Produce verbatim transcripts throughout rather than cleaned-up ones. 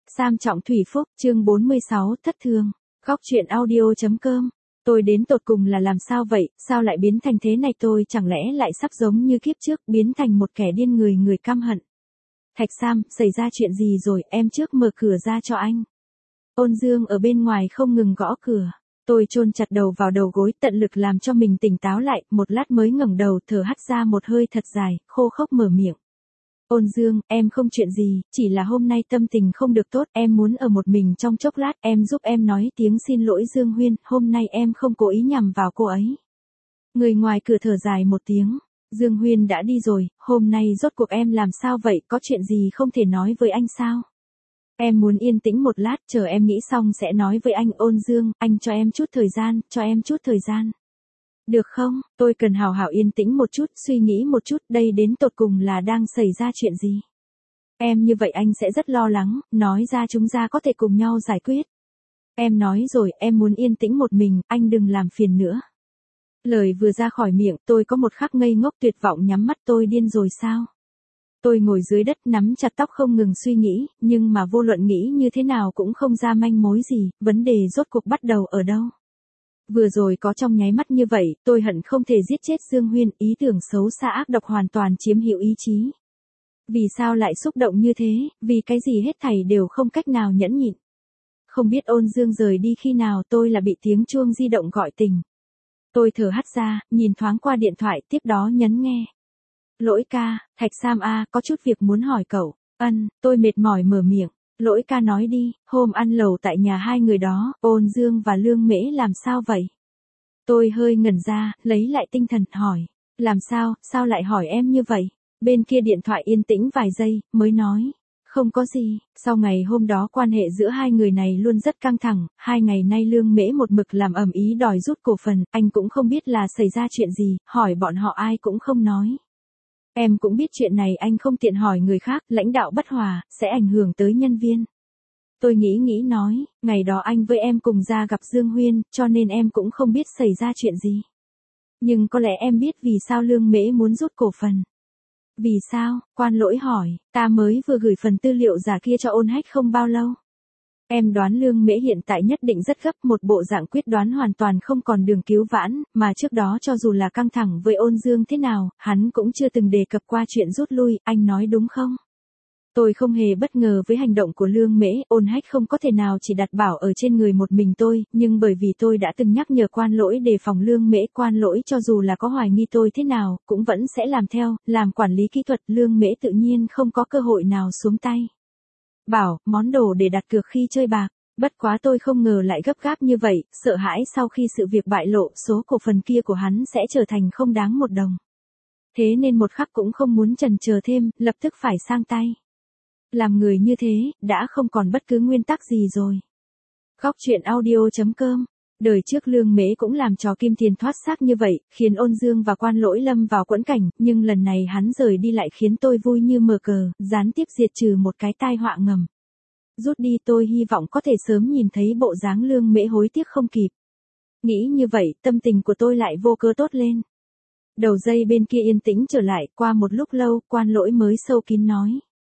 Sam Trọng Thủy Phúc, chương bốn mươi sáu, thất thương. Góc truyện audio.com. Tôi đến tột cùng là làm sao vậy, sao lại biến thành thế này, tôi chẳng lẽ lại sắp giống như kiếp trước, biến thành một kẻ điên người người căm hận. Thạch Sam, xảy ra chuyện gì rồi, em trước mở cửa ra cho anh. Ôn Dương ở bên ngoài không ngừng gõ cửa. Tôi chôn chặt đầu vào đầu gối, tận lực làm cho mình tỉnh táo lại, một lát mới ngẩng đầu, thở hắt ra một hơi thật dài, khô khốc mở miệng. Ôn Dương, em không chuyện gì, chỉ là hôm nay tâm tình không được tốt, em muốn ở một mình trong chốc lát, em giúp em nói tiếng xin lỗi Dương Huyên, hôm nay em không cố ý nhằm vào cô ấy. Người ngoài cửa thở dài một tiếng, Dương Huyên đã đi rồi, hôm nay rốt cuộc em làm sao vậy, có chuyện gì không thể nói với anh sao? Em muốn yên tĩnh một lát, chờ em nghĩ xong sẽ nói với anh. Ôn Dương, anh cho em chút thời gian, cho em chút thời gian. Được không, tôi cần hào hào yên tĩnh một chút, suy nghĩ một chút, đây đến tột cùng là đang xảy ra chuyện gì. Em như vậy anh sẽ rất lo lắng, nói ra chúng ta có thể cùng nhau giải quyết. Em nói rồi, em muốn yên tĩnh một mình, anh đừng làm phiền nữa. Lời vừa ra khỏi miệng, tôi có một khắc ngây ngốc tuyệt vọng, nhắm mắt. Tôi điên rồi sao? Tôi ngồi dưới đất nắm chặt tóc không ngừng suy nghĩ, nhưng mà vô luận nghĩ như thế nào cũng không ra manh mối gì, vấn đề rốt cuộc bắt đầu ở đâu. Vừa rồi có trong nháy mắt như vậy, tôi hận không thể giết chết Dương Huyên, ý tưởng xấu xa ác độc hoàn toàn chiếm hữu ý chí. Vì sao lại xúc động như thế, vì cái gì hết thảy đều không cách nào nhẫn nhịn. Không biết Ôn Dương rời đi khi nào, tôi là bị tiếng chuông di động gọi tỉnh. Tôi thở hắt ra, nhìn thoáng qua điện thoại, tiếp đó nhấn nghe. Lỗi ca, Thạch Sam a, có chút việc muốn hỏi cậu. Ân, tôi mệt mỏi mở miệng. Lỗi ca nói đi, hôm ăn lẩu tại nhà hai người đó, Ôn Dương và Lương Mễ làm sao vậy? Tôi hơi ngẩn ra, lấy lại tinh thần, hỏi. Làm sao, sao lại hỏi em như vậy? Bên kia điện thoại yên tĩnh vài giây, mới nói. Không có gì, sau ngày hôm đó quan hệ giữa hai người này luôn rất căng thẳng, hai ngày nay Lương Mễ một mực làm ầm ý đòi rút cổ phần, anh cũng không biết là xảy ra chuyện gì, hỏi bọn họ ai cũng không nói. Em cũng biết chuyện này anh không tiện hỏi người khác, lãnh đạo bất hòa, sẽ ảnh hưởng tới nhân viên. Tôi nghĩ nghĩ nói, ngày đó anh với em cùng ra gặp Dương Huyên, cho nên em cũng không biết xảy ra chuyện gì. Nhưng có lẽ em biết vì sao Lương Mễ muốn rút cổ phần. Vì sao, Quan Lỗi hỏi, ta mới vừa gửi phần tư liệu giả kia cho Ôn Hách không bao lâu. Em đoán Lương Mễ hiện tại nhất định rất gấp, một bộ dạng quyết đoán hoàn toàn không còn đường cứu vãn, mà trước đó cho dù là căng thẳng với Ôn Dương thế nào, hắn cũng chưa từng đề cập qua chuyện rút lui, anh nói đúng không? Tôi không hề bất ngờ với hành động của Lương Mễ, Ôn Hách không có thể nào chỉ đặt bảo ở trên người một mình tôi, nhưng bởi vì tôi đã từng nhắc nhở Quan Lỗi đề phòng Lương Mễ, Quan Lỗi cho dù là có hoài nghi tôi thế nào, cũng vẫn sẽ làm theo, làm quản lý kỹ thuật, Lương Mễ tự nhiên không có cơ hội nào xuống tay. Bảo, món đồ để đặt cược khi chơi bạc, bất quá tôi không ngờ lại gấp gáp như vậy, sợ hãi sau khi sự việc bại lộ, số cổ phần kia của hắn sẽ trở thành không đáng một đồng. Thế nên một khắc cũng không muốn chần chờ thêm, lập tức phải sang tay. Làm người như thế, đã không còn bất cứ nguyên tắc gì rồi. Góc truyện audio.com. Đời trước Lương Mễ cũng làm trò kim tiền thoát xác như vậy, khiến Ôn Dương và Quan Lỗi lâm vào quẫn cảnh, nhưng lần này hắn rời đi lại khiến tôi vui như mờ cờ, gián tiếp diệt trừ một cái tai họa ngầm. Rút đi, tôi hy vọng có thể sớm nhìn thấy bộ dáng Lương Mễ hối tiếc không kịp. Nghĩ như vậy, tâm tình của tôi lại vô cớ tốt lên. Đầu dây bên kia yên tĩnh trở lại, qua một lúc lâu, Quan Lỗi mới sâu kín nói.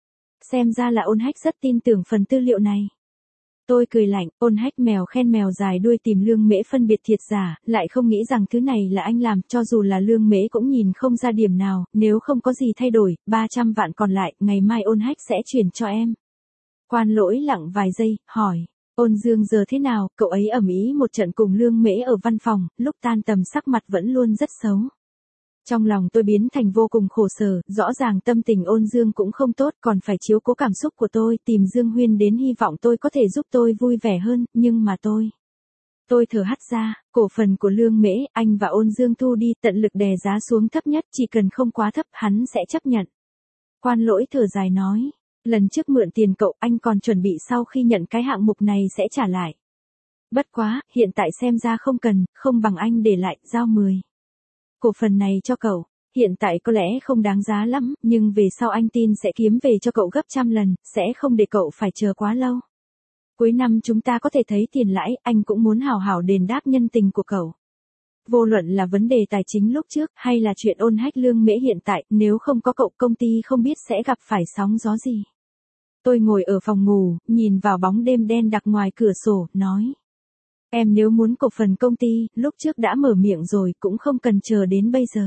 Xem ra là Ôn Hách rất tin tưởng phần tư liệu này. Tôi cười lạnh, Ôn Hách mèo khen mèo dài đuôi tìm Lương Mễ phân biệt thiệt giả, lại không nghĩ rằng thứ này là anh làm, cho dù là Lương Mễ cũng nhìn không ra điểm nào, nếu không có gì thay đổi, ba trăm vạn còn lại, ngày mai Ôn Hách sẽ chuyển cho em. Quan Lỗi lặng vài giây, hỏi, Ôn Dương giờ thế nào, cậu ấy ầm ĩ một trận cùng Lương Mễ ở văn phòng, lúc tan tầm sắc mặt vẫn luôn rất xấu. Trong lòng tôi biến thành vô cùng khổ sở, rõ ràng tâm tình Ôn Dương cũng không tốt, còn phải chiếu cố cảm xúc của tôi, tìm Dương Huyên đến hy vọng tôi có thể giúp tôi vui vẻ hơn, nhưng mà tôi... Tôi thở hắt ra, cổ phần của Lương Mễ, anh và Ôn Dương thu đi, tận lực đè giá xuống thấp nhất, chỉ cần không quá thấp, hắn sẽ chấp nhận. Quan Lỗi thở dài nói, lần trước mượn tiền cậu, anh còn chuẩn bị sau khi nhận cái hạng mục này sẽ trả lại. Bất quá, hiện tại xem ra không cần, không bằng anh để lại, giao mười. Cổ phần này cho cậu, hiện tại có lẽ không đáng giá lắm, nhưng về sau anh tin sẽ kiếm về cho cậu gấp trăm lần, sẽ không để cậu phải chờ quá lâu. Cuối năm chúng ta có thể thấy tiền lãi, anh cũng muốn hào hào đền đáp nhân tình của cậu. Vô luận là vấn đề tài chính lúc trước, hay là chuyện Ôn Hách Lương Mễ hiện tại, nếu không có cậu công ty không biết sẽ gặp phải sóng gió gì. Tôi ngồi ở phòng ngủ, nhìn vào bóng đêm đen đặc ngoài cửa sổ, nói. Em nếu muốn cổ phần công ty, lúc trước đã mở miệng rồi, cũng không cần chờ đến bây giờ.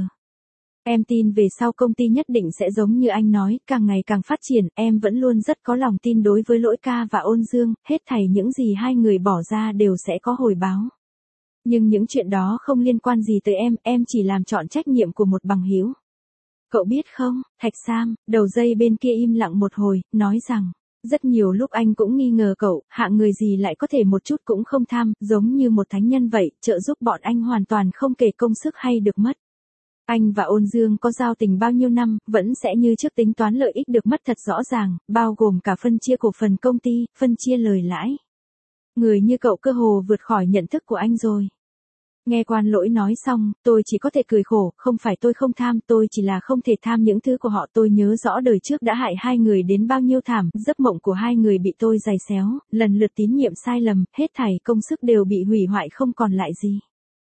Em tin về sau công ty nhất định sẽ giống như anh nói, càng ngày càng phát triển, em vẫn luôn rất có lòng tin đối với Lỗi ca và Ôn Dương, hết thảy những gì hai người bỏ ra đều sẽ có hồi báo. Nhưng những chuyện đó không liên quan gì tới em, em chỉ làm trọn trách nhiệm của một bằng hữu. Cậu biết không, Thạch Sam, đầu dây bên kia im lặng một hồi, nói rằng, rất nhiều lúc anh cũng nghi ngờ cậu, hạng người gì lại có thể một chút cũng không tham, giống như một thánh nhân vậy, trợ giúp bọn anh hoàn toàn không kể công sức hay được mất. Anh và Ôn Dương có giao tình bao nhiêu năm, vẫn sẽ như trước tính toán lợi ích được mất thật rõ ràng, bao gồm cả phân chia cổ phần công ty, phân chia lời lãi. Người như cậu cơ hồ vượt khỏi nhận thức của anh rồi. Nghe Quan Lỗi nói xong, tôi chỉ có thể cười khổ, không phải tôi không tham, tôi chỉ là không thể tham những thứ của họ. Tôi nhớ rõ đời trước đã hại hai người đến bao nhiêu thảm, giấc mộng của hai người bị tôi giày xéo, lần lượt tín nhiệm sai lầm, hết thảy công sức đều bị hủy hoại không còn lại gì.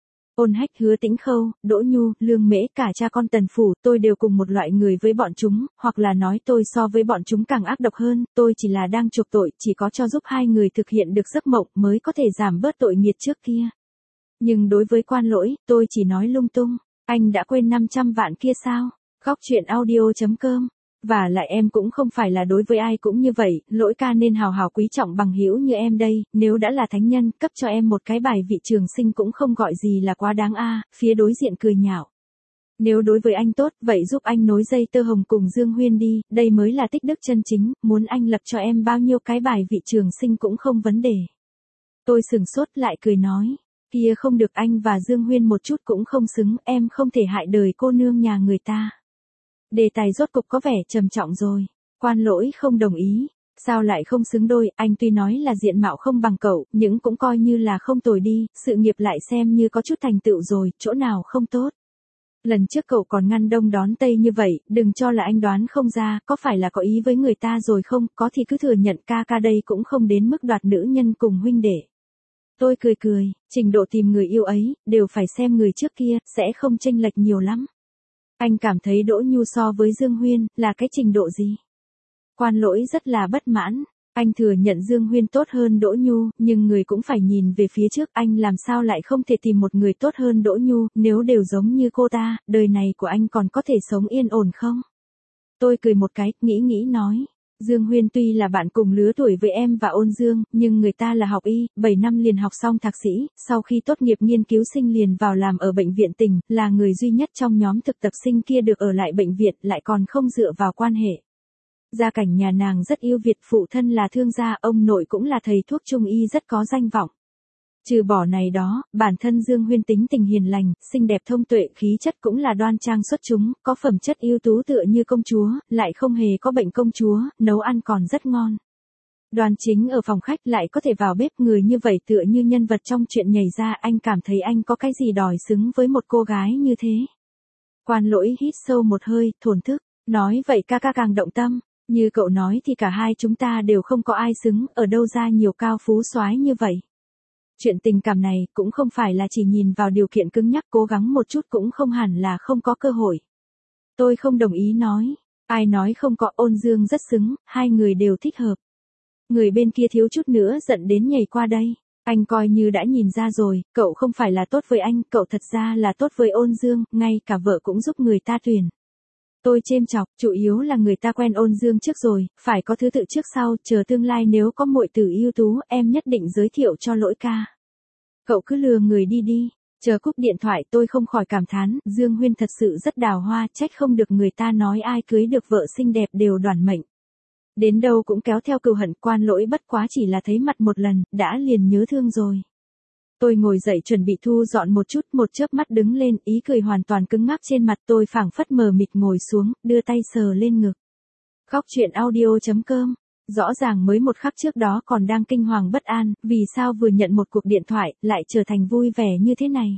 Ôn Hách, Hứa Tĩnh Khâu, Đỗ Nhu, Lương Mễ, cả cha con Tần Phủ, tôi đều cùng một loại người với bọn chúng, hoặc là nói tôi so với bọn chúng càng ác độc hơn, tôi chỉ là đang chuộc tội, chỉ có cho giúp hai người thực hiện được giấc mộng mới có thể giảm bớt tội nghiệt trước kia. Nhưng đối với Quan Lỗi, tôi chỉ nói lung tung, anh đã quên năm trăm vạn kia sao? Góc chuyện audio chấm com. Và lại em cũng không phải là đối với ai cũng như vậy, Lỗi ca nên hào hào quý trọng bằng hữu như em đây, nếu đã là thánh nhân, cấp cho em một cái bài vị trường sinh cũng không gọi gì là quá đáng a. Phía đối diện cười nhạo. Nếu đối với anh tốt, vậy giúp anh nối dây tơ hồng cùng Dương Huyên đi, đây mới là tích đức chân chính, muốn anh lập cho em bao nhiêu cái bài vị trường sinh cũng không vấn đề. Tôi sừng sốt lại cười nói. Kia không được, anh và Dương Huyên một chút cũng không xứng, em không thể hại đời cô nương nhà người ta. Đề tài rốt cục có vẻ trầm trọng rồi. Quan Lỗi không đồng ý. Sao lại không xứng đôi, anh tuy nói là diện mạo không bằng cậu, nhưng cũng coi như là không tồi đi, sự nghiệp lại xem như có chút thành tựu rồi, chỗ nào không tốt. Lần trước cậu còn ngăn đông đón tây như vậy, đừng cho là anh đoán không ra, có phải là có ý với người ta rồi không, có thì cứ thừa nhận ca ca đây cũng không đến mức đoạt nữ nhân cùng huynh đệ. Tôi cười cười, trình độ tìm người yêu ấy, đều phải xem người trước kia, sẽ không chênh lệch nhiều lắm. Anh cảm thấy Đỗ Nhu so với Dương Huyên, là cái trình độ gì? Quan Lỗi rất là bất mãn, anh thừa nhận Dương Huyên tốt hơn Đỗ Nhu, nhưng người cũng phải nhìn về phía trước, anh làm sao lại không thể tìm một người tốt hơn Đỗ Nhu, nếu đều giống như cô ta, đời này của anh còn có thể sống yên ổn không? Tôi cười một cái, nghĩ nghĩ nói. Dương Huyên tuy là bạn cùng lứa tuổi với em và Ôn Dương, nhưng người ta là học y, bảy năm liền học xong thạc sĩ, sau khi tốt nghiệp nghiên cứu sinh liền vào làm ở bệnh viện tỉnh, là người duy nhất trong nhóm thực tập sinh kia được ở lại bệnh viện, lại còn không dựa vào quan hệ. Gia cảnh nhà nàng rất yêu Việt, phụ thân là thương gia, ông nội cũng là thầy thuốc trung y rất có danh vọng. Trừ bỏ này đó, bản thân Dương Huyên tính tình hiền lành, xinh đẹp thông tuệ, khí chất cũng là đoan trang xuất chúng, có phẩm chất ưu tú tựa như công chúa, lại không hề có bệnh công chúa, nấu ăn còn rất ngon. Đoan chính ở phòng khách lại có thể vào bếp, người như vậy tựa như nhân vật trong chuyện nhảy ra, anh cảm thấy anh có cái gì đòi xứng với một cô gái như thế. Quan Lỗi hít sâu một hơi, thổn thức, nói vậy ca ca càng động tâm, như cậu nói thì cả hai chúng ta đều không có ai xứng, ở đâu ra nhiều cao phú soái như vậy. Chuyện tình cảm này cũng không phải là chỉ nhìn vào điều kiện cứng nhắc, cố gắng một chút cũng không hẳn là không có cơ hội. Tôi không đồng ý nói, ai nói không có, Ôn Dương rất xứng, hai người đều thích hợp. Người bên kia thiếu chút nữa giận đến nhảy qua đây, anh coi như đã nhìn ra rồi, cậu không phải là tốt với anh, cậu thật ra là tốt với Ôn Dương, ngay cả vợ cũng giúp người ta tuyển. Tôi chêm chọc, chủ yếu là người ta quen Ôn Dương trước rồi, phải có thứ tự trước sau, chờ tương lai nếu có muội tử ưu tú, em nhất định giới thiệu cho Lỗi ca. Cậu cứ lừa người đi đi. Chờ cúp điện thoại tôi không khỏi cảm thán, Dương Huyên thật sự rất đào hoa, trách không được người ta nói ai cưới được vợ xinh đẹp đều đoản mệnh. Đến đâu cũng kéo theo cừu hận, Quan Lỗi bất quá chỉ là thấy mặt một lần, đã liền nhớ thương rồi. Tôi ngồi dậy chuẩn bị thu dọn một chút, một chớp mắt đứng lên, ý cười hoàn toàn cứng ngắc trên mặt, tôi phảng phất mờ mịt ngồi xuống, đưa tay sờ lên ngực. Góc chuyện audio chấm com. Rõ ràng mới một khắc trước đó còn đang kinh hoàng bất an, vì sao vừa nhận một cuộc điện thoại, lại trở thành vui vẻ như thế này.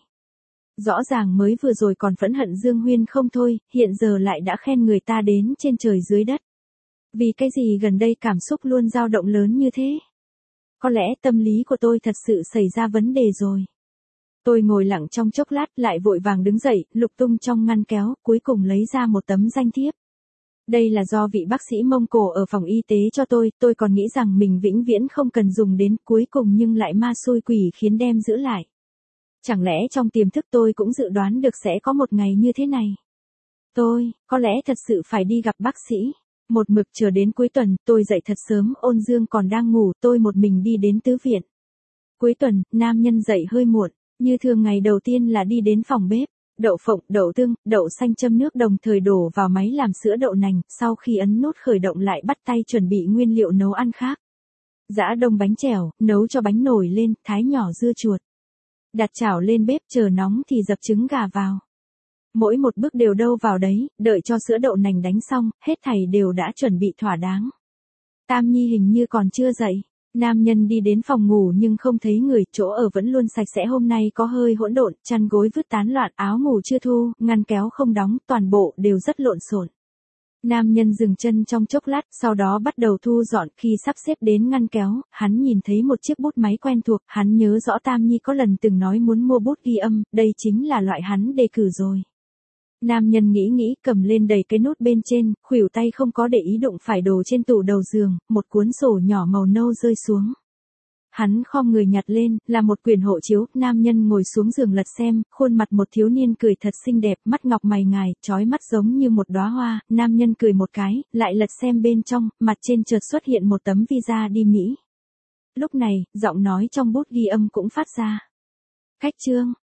Rõ ràng mới vừa rồi còn phẫn hận Dương Huyên không thôi, hiện giờ lại đã khen người ta đến trên trời dưới đất. Vì cái gì gần đây cảm xúc luôn dao động lớn như thế? Có lẽ tâm lý của tôi thật sự xảy ra vấn đề rồi. Tôi ngồi lặng trong chốc lát lại vội vàng đứng dậy, lục tung trong ngăn kéo, cuối cùng lấy ra một tấm danh thiếp. Đây là do vị bác sĩ Mông Cổ ở phòng y tế cho tôi, tôi còn nghĩ rằng mình vĩnh viễn không cần dùng đến, cuối cùng nhưng lại ma xui quỷ khiến đem giữ lại. Chẳng lẽ trong tiềm thức tôi cũng dự đoán được sẽ có một ngày như thế này? Tôi, có lẽ thật sự phải đi gặp bác sĩ. Một mực chờ đến cuối tuần, tôi dậy thật sớm, Ôn Dương còn đang ngủ, tôi một mình đi đến tứ viện. Cuối tuần, nam nhân dậy hơi muộn, như thường ngày đầu tiên là đi đến phòng bếp. Đậu phộng, đậu tương, đậu xanh châm nước đồng thời đổ vào máy làm sữa đậu nành, sau khi ấn nút khởi động lại bắt tay chuẩn bị nguyên liệu nấu ăn khác. Giã đông bánh chèo, nấu cho bánh nổi lên, thái nhỏ dưa chuột. Đặt chảo lên bếp chờ nóng thì dập trứng gà vào. Mỗi một bước đều đâu vào đấy, đợi cho sữa đậu nành đánh xong, hết thảy đều đã chuẩn bị thỏa đáng. Tam Nhi hình như còn chưa dậy. Nam nhân đi đến phòng ngủ nhưng không thấy người, chỗ ở vẫn luôn sạch sẽ, hôm nay có hơi hỗn độn, chăn gối vứt tán loạn, áo ngủ chưa thu, ngăn kéo không đóng, toàn bộ đều rất lộn xộn. Nam nhân dừng chân trong chốc lát, sau đó bắt đầu thu dọn, khi sắp xếp đến ngăn kéo, hắn nhìn thấy một chiếc bút máy quen thuộc, hắn nhớ rõ Tam Nhi có lần từng nói muốn mua bút ghi âm, đây chính là loại hắn đề cử rồi. Nam nhân nghĩ nghĩ, cầm lên đầy cái nút bên trên, khuỷu tay không có để ý đụng phải đồ trên tủ đầu giường, một cuốn sổ nhỏ màu nâu rơi xuống. Hắn khom người nhặt lên, là một quyển hộ chiếu, nam nhân ngồi xuống giường lật xem, khuôn mặt một thiếu niên cười thật xinh đẹp, mắt ngọc mày ngài, chói mắt giống như một đóa hoa, nam nhân cười một cái, lại lật xem bên trong, mặt trên chợt xuất hiện một tấm visa đi Mỹ. Lúc này, giọng nói trong bút ghi âm cũng phát ra. Khách trương,